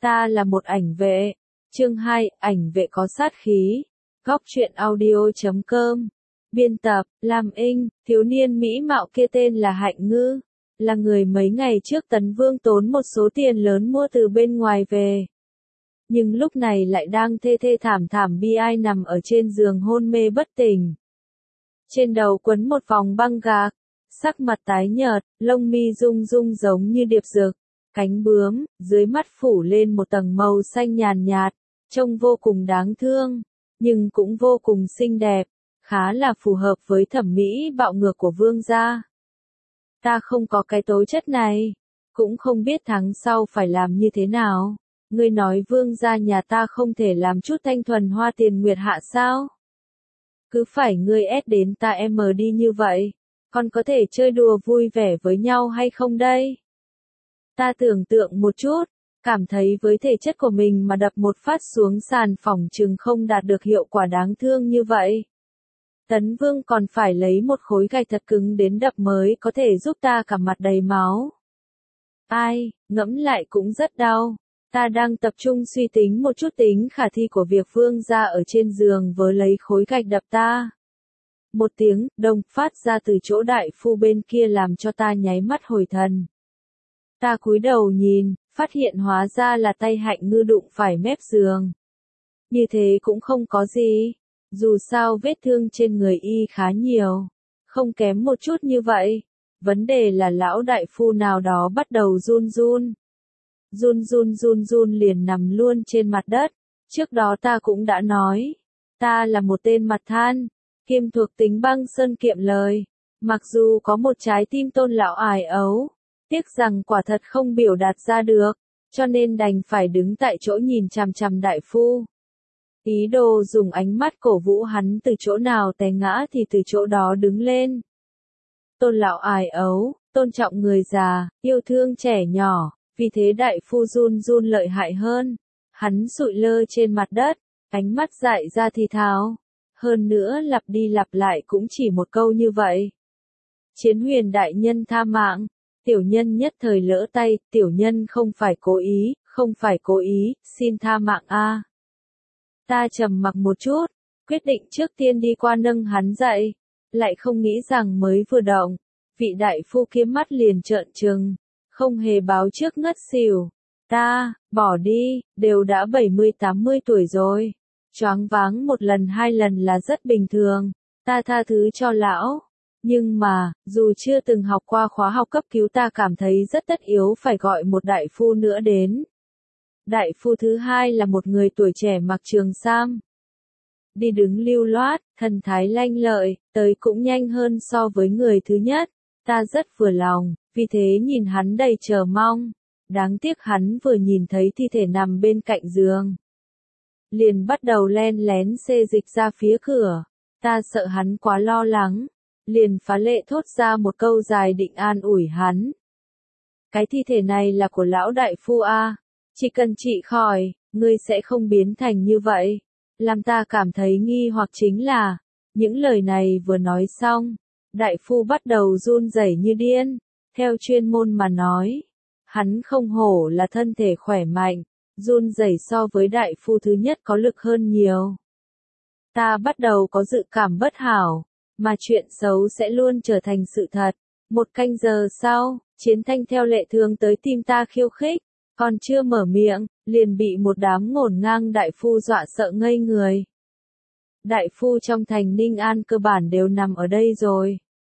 Ta là một ảnh vệ. Chương 2, ảnh vệ có sát khí. Góc truyện audio.com. Biên tập, Lam Inh, thiếu niên mỹ mạo kia tên là Hạnh Ngư, là người mấy ngày trước Tấn Vương tốn một số tiền lớn mua từ bên ngoài về. Nhưng lúc này lại đang thê thê thảm thảm bi ai nằm ở trên giường hôn mê bất tỉnh. Trên đầu quấn một vòng băng gạc, sắc mặt tái nhợt, lông mi rung rung giống như điệp dực, cánh bướm, dưới mắt phủ lên một tầng màu xanh nhàn nhạt, trông vô cùng đáng thương, nhưng cũng vô cùng xinh đẹp, khá là phù hợp với thẩm mỹ bạo ngược của vương gia. Ta không có cái tố chất này, cũng không biết tháng sau phải làm như thế nào. Ngươi nói vương gia nhà ta không thể làm chút thanh thuần hoa tiền nguyệt hạ sao? Cứ phải ngươi ép đến ta em đi như vậy, còn có thể chơi đùa vui vẻ với nhau hay không đây? Ta tưởng tượng một chút, cảm thấy với thể chất của mình mà đập một phát xuống sàn phỏng chừng không đạt được hiệu quả đáng thương như vậy. Tấn Vương còn phải lấy một khối gạch thật cứng đến đập mới có thể giúp ta cả mặt đầy máu. Ai, ngẫm lại cũng rất đau. Ta đang tập trung suy tính một chút tính khả thi của việc vương gia ở trên giường với lấy khối gạch đập ta. Một tiếng đông phát ra từ chỗ đại phu bên kia làm cho ta nháy mắt hồi thần. Ta cúi đầu nhìn, phát hiện hóa ra là tay Hạnh Ngư đụng phải mép giường. Như thế cũng không có gì, dù sao vết thương trên người y khá nhiều, không kém một chút như vậy. Vấn đề là lão đại phu nào đó bắt đầu run run. Run liền nằm luôn trên mặt đất. Trước đó ta cũng đã nói, ta là một tên mặt than, kiêm thuộc tính băng sơn kiệm lời. Mặc dù có một trái tim tôn lão ải ấu, tiếc rằng quả thật không biểu đạt ra được, cho nên đành phải đứng tại chỗ nhìn chằm chằm đại phu. Ý đồ dùng ánh mắt cổ vũ hắn từ chỗ nào té ngã thì từ chỗ đó đứng lên. Tôn lão ải ấu, tôn trọng người già, yêu thương trẻ nhỏ. Vì thế đại phu run lợi hại hơn. Hắn sụi lơ trên mặt đất, ánh mắt dại ra thì thào. Hơn nữa lặp đi lặp lại cũng chỉ một câu như vậy. Chiến huyền đại nhân tha mạng. Tiểu nhân nhất thời lỡ tay, tiểu nhân không phải cố ý, xin tha mạng a. Ta trầm mặc một chút, quyết định trước tiên đi qua nâng hắn dậy. Lại không nghĩ rằng mới vừa động, vị đại phu kia mắt liền trợn trừng. Không hề báo trước ngất xỉu. Ta, bỏ đi, đều đã 70-80 tuổi rồi. Choáng váng một lần hai lần là rất bình thường. Ta tha thứ cho lão. Nhưng mà, dù chưa từng học qua khóa học cấp cứu ta cảm thấy rất tất yếu phải gọi một đại phu nữa đến. Đại phu thứ hai là một người tuổi trẻ mặc trường sam. Đi đứng lưu loát, thần thái lanh lợi, tới cũng nhanh hơn so với người thứ nhất. Ta rất vừa lòng, vì thế nhìn hắn đầy chờ mong. Đáng tiếc hắn vừa nhìn thấy thi thể nằm bên cạnh giường, liền bắt đầu len lén xê dịch ra phía cửa. Ta sợ hắn quá lo lắng, liền phá lệ thốt ra một câu dài định an ủi hắn. Cái thi thể này là của lão đại phu a, chỉ cần trị khỏi, ngươi sẽ không biến thành như vậy. Làm ta cảm thấy nghi hoặc chính là, những lời này vừa nói xong, đại phu bắt đầu run rẩy như điên. Theo chuyên môn mà nói, hắn không hổ là thân thể khỏe mạnh, run rẩy so với đại phu thứ nhất có lực hơn nhiều. Ta bắt đầu có dự cảm bất hảo, mà chuyện xấu sẽ luôn trở thành sự thật. Một canh giờ sau, Chiến Thanh theo lệ thường tới tìm ta khiêu khích, còn chưa mở miệng, liền bị một đám ngổn ngang đại phu dọa sợ ngây người. Đại phu trong thành Ninh An cơ bản đều nằm ở đây rồi.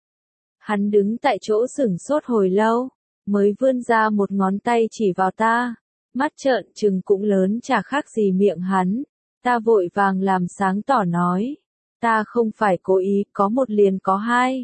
Hắn đứng tại chỗ sửng sốt hồi lâu, mới vươn ra một ngón tay chỉ vào ta, mắt trợn trừng cũng lớn chả khác gì miệng hắn. Ta vội vàng làm sáng tỏ nói, ta không phải cố ý, có một liền có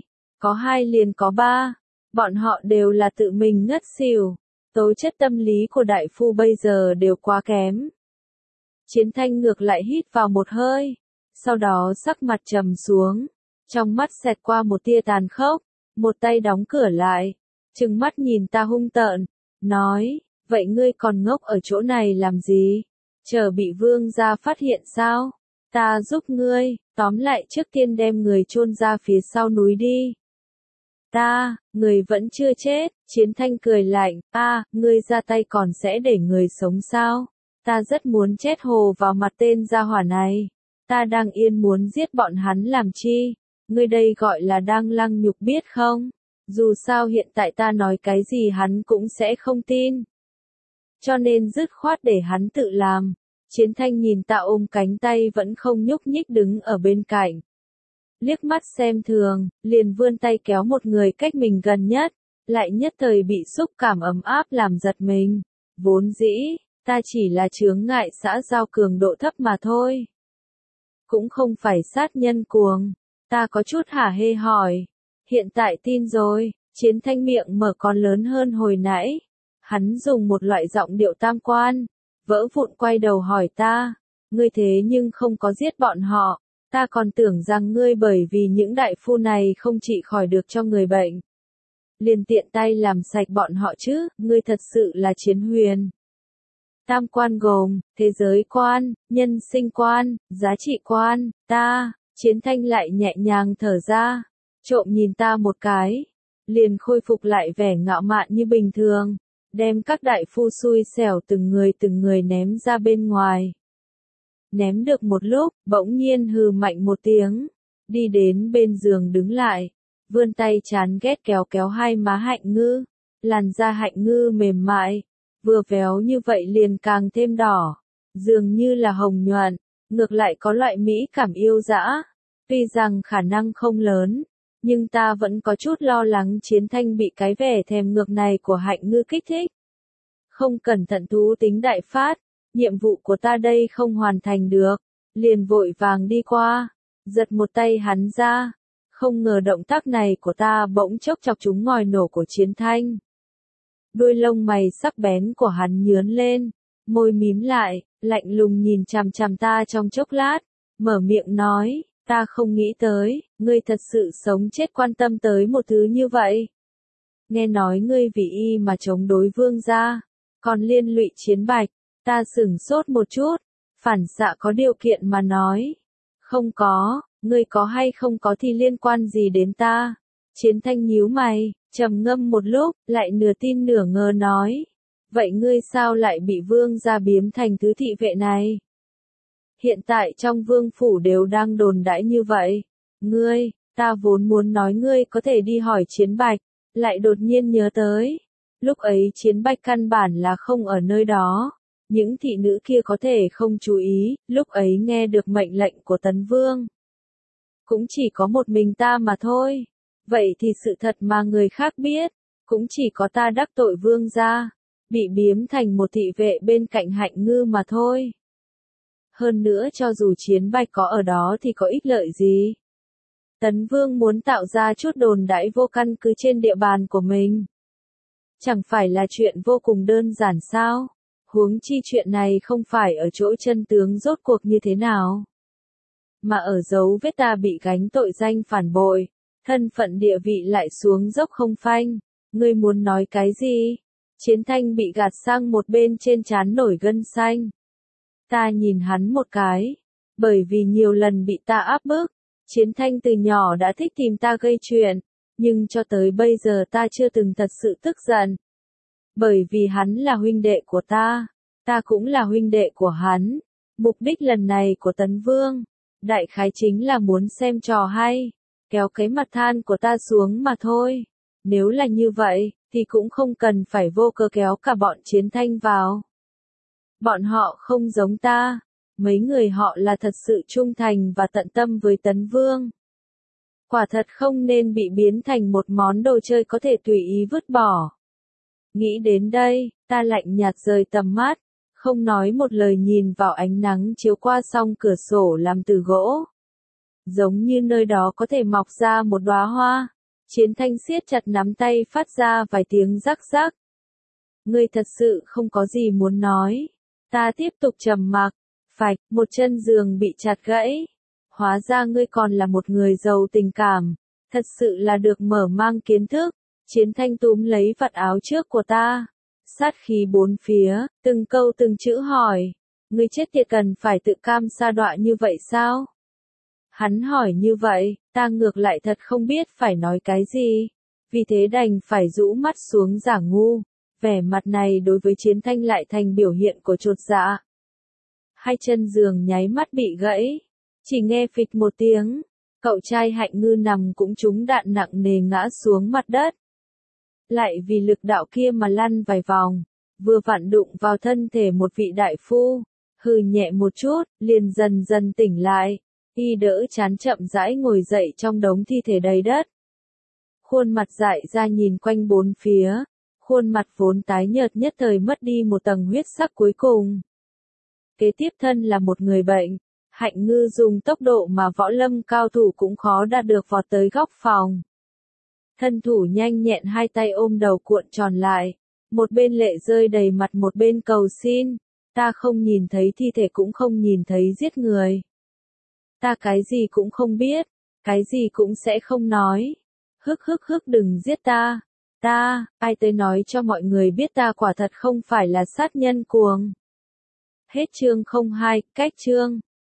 hai liền có ba, bọn họ đều là tự mình ngất xỉu, tố chất tâm lý của đại phu bây giờ đều quá kém. Chiến Thanh ngược lại hít vào một hơi, sau đó sắc mặt trầm xuống, trong mắt xẹt qua một tia tàn khốc. Một tay đóng cửa lại, trừng mắt nhìn ta hung tợn, nói, vậy ngươi còn ngốc ở chỗ này làm gì? Chờ bị vương gia phát hiện sao? Ta giúp ngươi, tóm lại trước tiên đem người chôn ra phía sau núi đi. Người vẫn chưa chết, Chiến Thanh cười lạnh, ngươi ra tay còn sẽ để người sống sao? Ta rất muốn chết hồ vào mặt tên gia hỏa này. Ta đang yên muốn giết bọn hắn làm chi? Ngươi đây gọi là đang lăng nhục biết không? Dù sao hiện tại ta nói cái gì hắn cũng sẽ không tin. Cho nên dứt khoát để hắn tự làm. Chiến Thanh nhìn Tạ ôm cánh tay vẫn không nhúc nhích đứng ở bên cạnh. Liếc mắt xem thường, liền vươn tay kéo một người cách mình gần nhất, lại nhất thời bị xúc cảm ấm áp làm giật mình. Vốn dĩ, ta chỉ là chướng ngại xã giao cường độ thấp mà thôi. Cũng không phải sát nhân cuồng. Ta có chút hả hê hỏi. Hiện tại tin rồi, Chiến Thanh miệng mở còn lớn hơn hồi nãy. Hắn dùng một loại giọng điệu tam quan, vỡ vụn quay đầu hỏi ta. Ngươi thế nhưng không có giết bọn họ. Ta còn tưởng rằng ngươi bởi vì những đại phu này không trị khỏi được cho người bệnh. Liền tiện tay làm sạch bọn họ chứ, ngươi thật sự là Chiến Huyền. Tam quan gồm, thế giới quan, nhân sinh quan, giá trị quan, Chiến Thanh lại nhẹ nhàng thở ra, trộm nhìn ta một cái, liền khôi phục lại vẻ ngạo mạn như bình thường, đem các đại phu xui xẻo từng người ném ra bên ngoài. Ném được một lúc, bỗng nhiên hừ mạnh một tiếng, đi đến bên giường đứng lại, vươn tay chán ghét kéo kéo hai má Hạnh Ngư, làn da Hạnh Ngư mềm mại, vừa véo như vậy liền càng thêm đỏ, dường như là hồng nhuận, ngược lại có loại mỹ cảm yêu dã. Tuy rằng khả năng không lớn, nhưng ta vẫn có chút lo lắng Chiến Thanh bị cái vẻ thèm ngược này của Hạnh Ngư kích thích. Không cẩn thận thú tính đại phát, nhiệm vụ của ta đây không hoàn thành được, liền vội vàng đi qua, giật một tay hắn ra. Không ngờ động tác này của ta bỗng chốc chọc trúng ngòi nổ của Chiến Thanh. Đôi lông mày sắc bén của hắn nhướn lên, môi mím lại, lạnh lùng nhìn chằm chằm ta trong chốc lát, mở miệng nói, ta không nghĩ tới, ngươi thật sự sống chết quan tâm tới một thứ như vậy. Nghe nói ngươi vì y mà chống đối vương gia, còn liên lụy Chiến Bạch, ta sửng sốt một chút, phản xạ có điều kiện mà nói. Không có, ngươi có hay không có thì liên quan gì đến ta? Chiến Thanh nhíu mày, trầm ngâm một lúc, lại nửa tin nửa ngờ nói. Vậy ngươi sao lại bị vương gia biếm thành thứ thị vệ này? Hiện tại trong vương phủ đều đang đồn đãi như vậy. Ta vốn muốn nói ngươi có thể đi hỏi Chiến Bạch, lại đột nhiên nhớ tới. Lúc ấy Chiến Bạch căn bản là không ở nơi đó. Những thị nữ kia có thể không chú ý, lúc ấy nghe được mệnh lệnh của Tấn Vương. Cũng chỉ có một mình ta mà thôi. Vậy thì sự thật mà người khác biết, cũng chỉ có ta đắc tội vương gia, bị biếm thành một thị vệ bên cạnh Hạnh Ngư mà thôi. Hơn nữa cho dù Chiến Bạch có ở đó thì có ích lợi gì? Tấn Vương muốn tạo ra chút đồn đãi vô căn cứ trên địa bàn của mình. Chẳng phải là chuyện vô cùng đơn giản sao? Huống chi chuyện này không phải ở chỗ chân tướng rốt cuộc như thế nào, mà ở dấu vết ta bị gánh tội danh phản bội, thân phận địa vị lại xuống dốc không phanh. Ngươi muốn nói cái gì? Chiến Thanh bị gạt sang một bên, trên trán nổi gân xanh. Ta nhìn hắn một cái, bởi vì nhiều lần bị ta áp bức, Chiến Thanh từ nhỏ đã thích tìm ta gây chuyện, nhưng cho tới bây giờ ta chưa từng thật sự tức giận. Bởi vì hắn là huynh đệ của ta cũng là huynh đệ của hắn. Mục đích lần này của Tấn Vương, đại khái chính là muốn xem trò hay, kéo cái mặt than của ta xuống mà thôi. Nếu là như vậy, thì cũng không cần phải vô cớ kéo cả bọn Chiến Thanh vào. Bọn họ không giống ta, mấy người họ là thật sự trung thành và tận tâm với Tấn Vương. Quả thật không nên bị biến thành một món đồ chơi có thể tùy ý vứt bỏ. Nghĩ đến đây, ta lạnh nhạt rời tầm mắt, không nói một lời nhìn vào ánh nắng chiếu qua song cửa sổ làm từ gỗ. Giống như nơi đó có thể mọc ra một đóa hoa. Chiến Thanh siết chặt nắm tay, phát ra vài tiếng rắc rắc. Ngươi thật sự không có gì muốn nói. Ta tiếp tục trầm mặc. Phạch, một chân giường bị chặt gãy. Hóa ra ngươi còn là một người giàu tình cảm. Thật sự là được mở mang kiến thức. Chiến Thanh túm lấy vạt áo trước của ta. Sát khí bốn phía, từng câu từng chữ hỏi. Ngươi chết tiệt cần phải tự cam sa đọa như vậy sao? Hắn hỏi như vậy, ta ngược lại thật không biết phải nói cái gì. vì thế đành phải rũ mắt xuống giả ngu. Vẻ mặt này đối với Chiến Thanh lại thành biểu hiện của chột dạ. Hai chân giường nháy mắt bị gãy, chỉ nghe phịch một tiếng, cậu trai Hạnh Ngư nằm cũng trúng đạn nặng nề ngã xuống mặt đất. Lại vì lực đạo kia mà lăn vài vòng, vừa vặn đụng vào thân thể một vị đại phu, hừ nhẹ một chút, liền dần dần tỉnh lại, y đỡ chán chậm rãi ngồi dậy trong đống thi thể đầy đất. Khuôn mặt dại ra nhìn quanh bốn phía, khuôn mặt vốn tái nhợt nhất thời mất đi một tầng huyết sắc cuối cùng. Kế tiếp thân là một người bệnh, Hạnh Ngư dùng tốc độ mà võ lâm cao thủ cũng khó đạt được vọt tới góc phòng. Thân thủ nhanh nhẹn hai tay ôm đầu cuộn tròn lại, một bên lệ rơi đầy mặt một bên cầu xin, ta không nhìn thấy thi thể cũng không nhìn thấy giết người. Ta cái gì cũng không biết, cái gì cũng sẽ không nói. Hức đừng giết ta, ai tới nói cho mọi người biết ta quả thật không phải là sát nhân cuồng. Hết chương 02, cách chương.